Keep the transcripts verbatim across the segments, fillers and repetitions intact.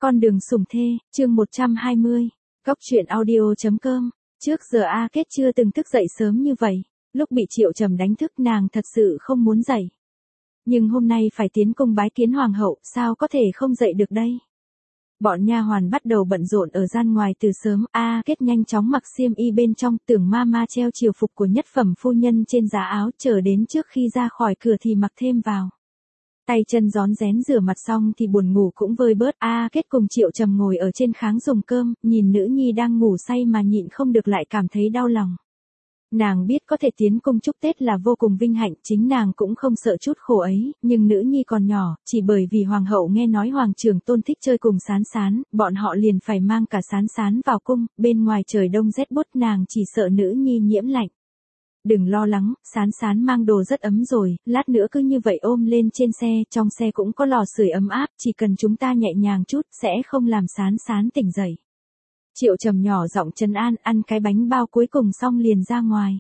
Con đường sủng thê, chương một trăm hai mươi. Góc truyện audio.com. Trước giờ A Kết chưa từng thức dậy sớm như vậy. Lúc bị Triệu Trầm đánh thức nàng thật sự không muốn dậy. Nhưng hôm nay phải tiến cung bái kiến hoàng hậu, sao có thể không dậy được đây? Bọn nha hoàn bắt đầu bận rộn ở gian ngoài từ sớm. A Kết nhanh chóng mặc xiêm y bên trong, tưởng ma ma treo triều phục của nhất phẩm phu nhân trên giá áo, chờ đến trước khi ra khỏi cửa thì mặc thêm vào. Tay chân rón rén rửa mặt xong thì buồn ngủ cũng vơi bớt. A Kết cùng Triệu Trầm ngồi ở trên kháng dùng cơm, nhìn nữ nhi đang ngủ say mà nhịn không được lại cảm thấy đau lòng. Nàng biết có thể tiến cung chúc Tết là vô cùng vinh hạnh, chính nàng cũng không sợ chút khổ ấy, nhưng nữ nhi còn nhỏ, chỉ bởi vì hoàng hậu nghe nói hoàng trưởng tôn thích chơi cùng Sán Sán, bọn họ liền phải mang cả Sán Sán vào cung, bên ngoài trời đông rét buốt nàng chỉ sợ nữ nhi nhiễm lạnh. Đừng lo lắng, Sán Sán mang đồ rất ấm rồi, lát nữa cứ như vậy ôm lên trên xe, trong xe cũng có lò sưởi ấm áp, chỉ cần chúng ta nhẹ nhàng chút, sẽ không làm Sán Sán tỉnh dậy. Triệu Trầm nhỏ giọng trấn an, ăn cái bánh bao cuối cùng xong liền ra ngoài.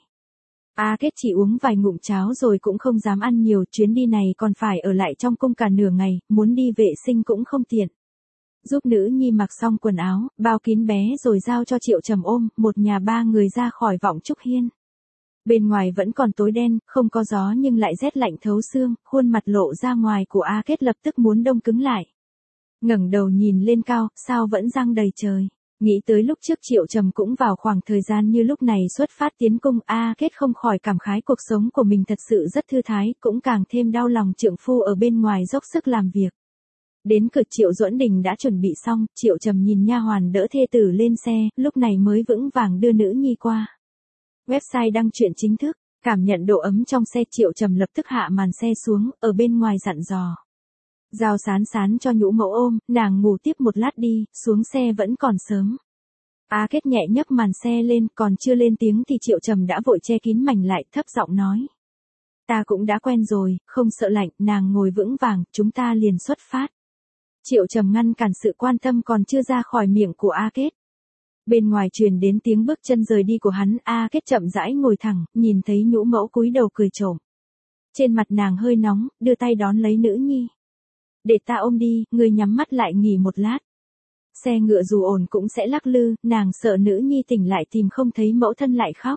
A Kết chỉ uống vài ngụm cháo rồi cũng không dám ăn nhiều, chuyến đi này còn phải ở lại trong cung cả nửa ngày, muốn đi vệ sinh cũng không tiện. Giúp nữ nhi mặc xong quần áo, bao kín bé rồi giao cho Triệu Trầm ôm, một nhà ba người ra khỏi Vọng Trúc Hiên. Bên ngoài vẫn còn tối đen, không có gió nhưng lại rét lạnh thấu xương, khuôn mặt lộ ra ngoài của A Kết lập tức muốn đông cứng lại. Ngẩng đầu nhìn lên cao, sao vẫn giăng đầy trời. Nghĩ tới lúc trước Triệu Trầm cũng vào khoảng thời gian như lúc này xuất phát tiến cung, A Kết không khỏi cảm khái cuộc sống của mình thật sự rất thư thái, cũng càng thêm đau lòng trượng phu ở bên ngoài dốc sức làm việc. Đến cửa Triệu Duẫn Đình đã chuẩn bị xong, Triệu Trầm nhìn nha hoàn đỡ thê tử lên xe, lúc này mới vững vàng đưa nữ nhi qua. Website đăng truyện chính thức, cảm nhận độ ấm trong xe. Triệu Trầm lập tức hạ màn xe xuống, ở bên ngoài dặn dò. Giao Sán Sán cho nhũ mẫu ôm, nàng ngủ tiếp một lát đi, xuống xe vẫn còn sớm. A Kết nhẹ nhấc màn xe lên, còn chưa lên tiếng thì Triệu Trầm đã vội che kín mảnh lại, thấp giọng nói. Ta cũng đã quen rồi, không sợ lạnh, nàng ngồi vững vàng, chúng ta liền xuất phát. Triệu Trầm ngăn cản sự quan tâm còn chưa ra khỏi miệng của A Kết. Bên ngoài truyền đến tiếng bước chân rời đi của hắn. A Kết chậm rãi ngồi thẳng, nhìn thấy nhũ mẫu cúi đầu cười trộm. Trên mặt nàng hơi nóng, đưa tay đón lấy nữ nhi. Để ta ôm đi, ngươi nhắm mắt lại nghỉ một lát. Xe ngựa dù ồn cũng sẽ lắc lư, nàng sợ nữ nhi tỉnh lại tìm không thấy mẫu thân lại khóc.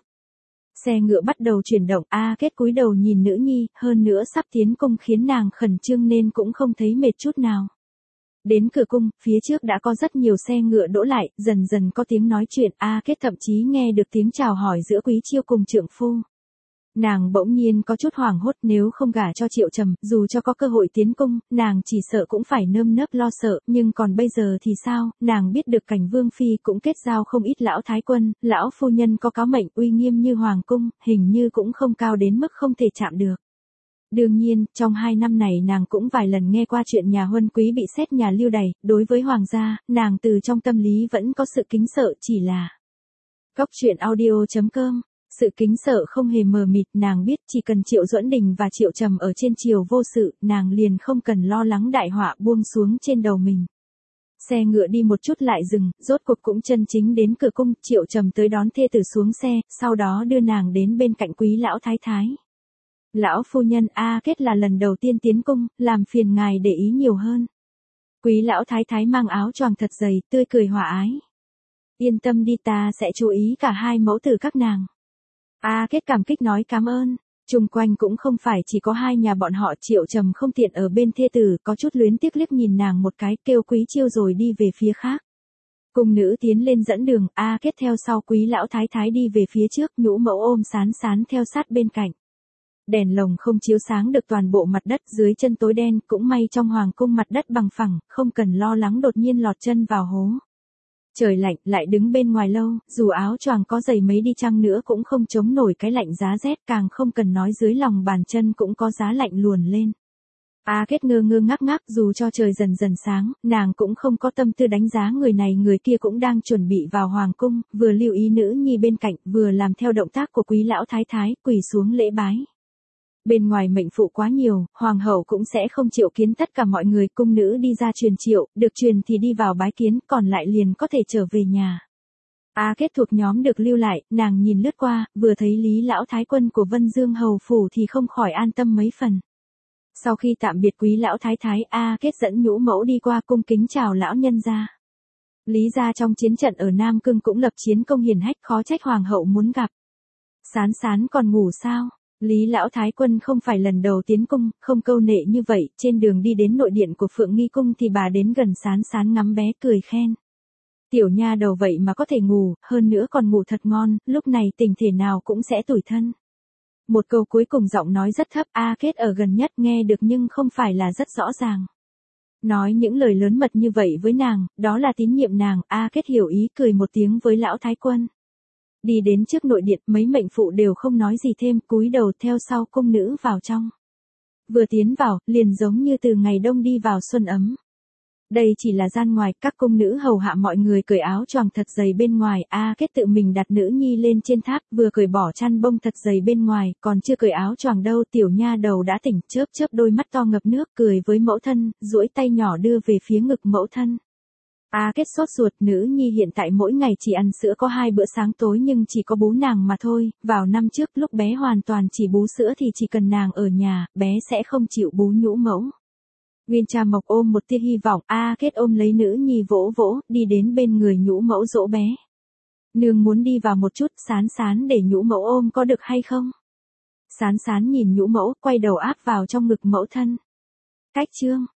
Xe ngựa bắt đầu chuyển động. A Kết cúi đầu nhìn nữ nhi, hơn nữa sắp tiến cung khiến nàng khẩn trương nên cũng không thấy mệt chút nào. Đến cửa cung, phía trước đã có rất nhiều xe ngựa đỗ lại, dần dần có tiếng nói chuyện. A Kết thậm chí nghe được tiếng chào hỏi giữa Quý Chiêu cùng trượng phu. Nàng bỗng nhiên có chút hoảng hốt, nếu không gả cho Triệu Trầm, dù cho có cơ hội tiến cung, nàng chỉ sợ cũng phải nơm nớp lo sợ, nhưng còn bây giờ thì sao? Nàng biết được Cảnh Vương phi cũng kết giao không ít lão thái quân, lão phu nhân có cáo mệnh uy nghiêm như hoàng cung, hình như cũng không cao đến mức không thể chạm được. Đương nhiên, trong hai năm này nàng cũng vài lần nghe qua chuyện nhà huân quý bị xét nhà lưu đày, đối với hoàng gia, nàng từ trong tâm lý vẫn có sự kính sợ, chỉ là. Góc truyện audio.com. Sự kính sợ không hề mờ mịt, nàng biết chỉ cần Triệu Duẫn Đình và Triệu Trầm ở trên triều vô sự, nàng liền không cần lo lắng đại họa buông xuống trên đầu mình. Xe ngựa đi một chút lại dừng, rốt cuộc cũng chân chính đến cửa cung. Triệu Trầm tới đón thê tử xuống xe, sau đó đưa nàng đến bên cạnh Quý lão thái thái. Lão phu nhân, A Kết là lần đầu tiên tiến cung, làm phiền ngài để ý nhiều hơn. Quý lão thái thái mang áo choàng thật dày, tươi cười hòa ái. Yên tâm đi, ta sẽ chú ý cả hai mẫu tử các nàng. A Kết cảm kích nói cảm ơn. Chung quanh cũng không phải chỉ có hai nhà bọn họ. Triệu Trầm không tiện ở bên thê tử, có chút luyến tiếc liếc nhìn nàng một cái, kêu Quý Chiêu rồi đi về phía khác. Cung nữ tiến lên dẫn đường, A Kết theo sau Quý lão thái thái đi về phía trước, nhũ mẫu ôm Sán Sán theo sát bên cạnh. Đèn lồng không chiếu sáng được toàn bộ mặt đất, dưới chân tối đen, cũng may trong hoàng cung mặt đất bằng phẳng, không cần lo lắng đột nhiên lọt chân vào hố. Trời lạnh, lại đứng bên ngoài lâu, dù áo choàng có dày mấy đi chăng nữa cũng không chống nổi cái lạnh giá rét, càng không cần nói dưới lòng bàn chân cũng có giá lạnh luồn lên. A Kết ngơ ngơ ngác ngác, dù cho trời dần dần sáng, nàng cũng không có tâm tư đánh giá người này người kia, cũng đang chuẩn bị vào hoàng cung, vừa lưu ý nữ nhi bên cạnh, vừa làm theo động tác của Quý lão thái thái, quỳ xuống lễ bái. Bên ngoài mệnh phụ quá nhiều, hoàng hậu cũng sẽ không triệu kiến tất cả mọi người, cung nữ đi ra truyền triệu, được truyền thì đi vào bái kiến, còn lại liền có thể trở về nhà. A Kết thuộc nhóm được lưu lại, nàng nhìn lướt qua, vừa thấy Lý lão thái quân của Vân Dương hầu phủ thì không khỏi an tâm mấy phần. Sau khi tạm biệt quý lão thái thái, A Kết dẫn nhũ mẫu đi qua cung kính chào lão nhân gia. Lý gia trong chiến trận ở Nam Cương cũng lập chiến công hiển hách, khó trách hoàng hậu muốn gặp. Sán Sán còn ngủ sao? Lý lão thái quân không phải lần đầu tiến cung, không câu nệ như vậy, trên đường đi đến nội điện của Phượng Nghi cung thì bà đến gần Sán Sán ngắm bé cười khen. Tiểu nha đầu vậy mà có thể ngủ, hơn nữa còn ngủ thật ngon, lúc này tình thể nào cũng sẽ tủi thân. Một câu cuối cùng giọng nói rất thấp, A Kết ở gần nhất nghe được nhưng không phải là rất rõ ràng. Nói những lời lớn mật như vậy với nàng, đó là tín nhiệm nàng, A Kết hiểu ý cười một tiếng với lão thái quân. Đi đến trước nội điện, mấy mệnh phụ đều không nói gì thêm, cúi đầu theo sau cung nữ vào trong. Vừa tiến vào, liền giống như từ ngày đông đi vào xuân ấm. Đây chỉ là gian ngoài, các cung nữ hầu hạ mọi người cởi áo choàng thật dày bên ngoài, A Kết tự mình đặt nữ nhi lên trên tháp, vừa cởi bỏ chăn bông thật dày bên ngoài, còn chưa cởi áo choàng đâu, tiểu nha đầu đã tỉnh, chớp chớp đôi mắt to ngập nước, cười với mẫu thân, duỗi tay nhỏ đưa về phía ngực mẫu thân. A Kết sốt ruột, nữ nhi hiện tại mỗi ngày chỉ ăn sữa có hai bữa sáng tối nhưng chỉ có bú nàng mà thôi, vào năm trước lúc bé hoàn toàn chỉ bú sữa thì chỉ cần nàng ở nhà, bé sẽ không chịu bú nhũ mẫu. Nguyên Cha Mộc ôm một tia hy vọng, A Kết ôm lấy nữ nhi vỗ vỗ, đi đến bên người nhũ mẫu dỗ bé. Nương muốn đi vào một chút, Sán Sán để nhũ mẫu ôm có được hay không? Sán Sán nhìn nhũ mẫu, quay đầu áp vào trong ngực mẫu thân. Cách chương.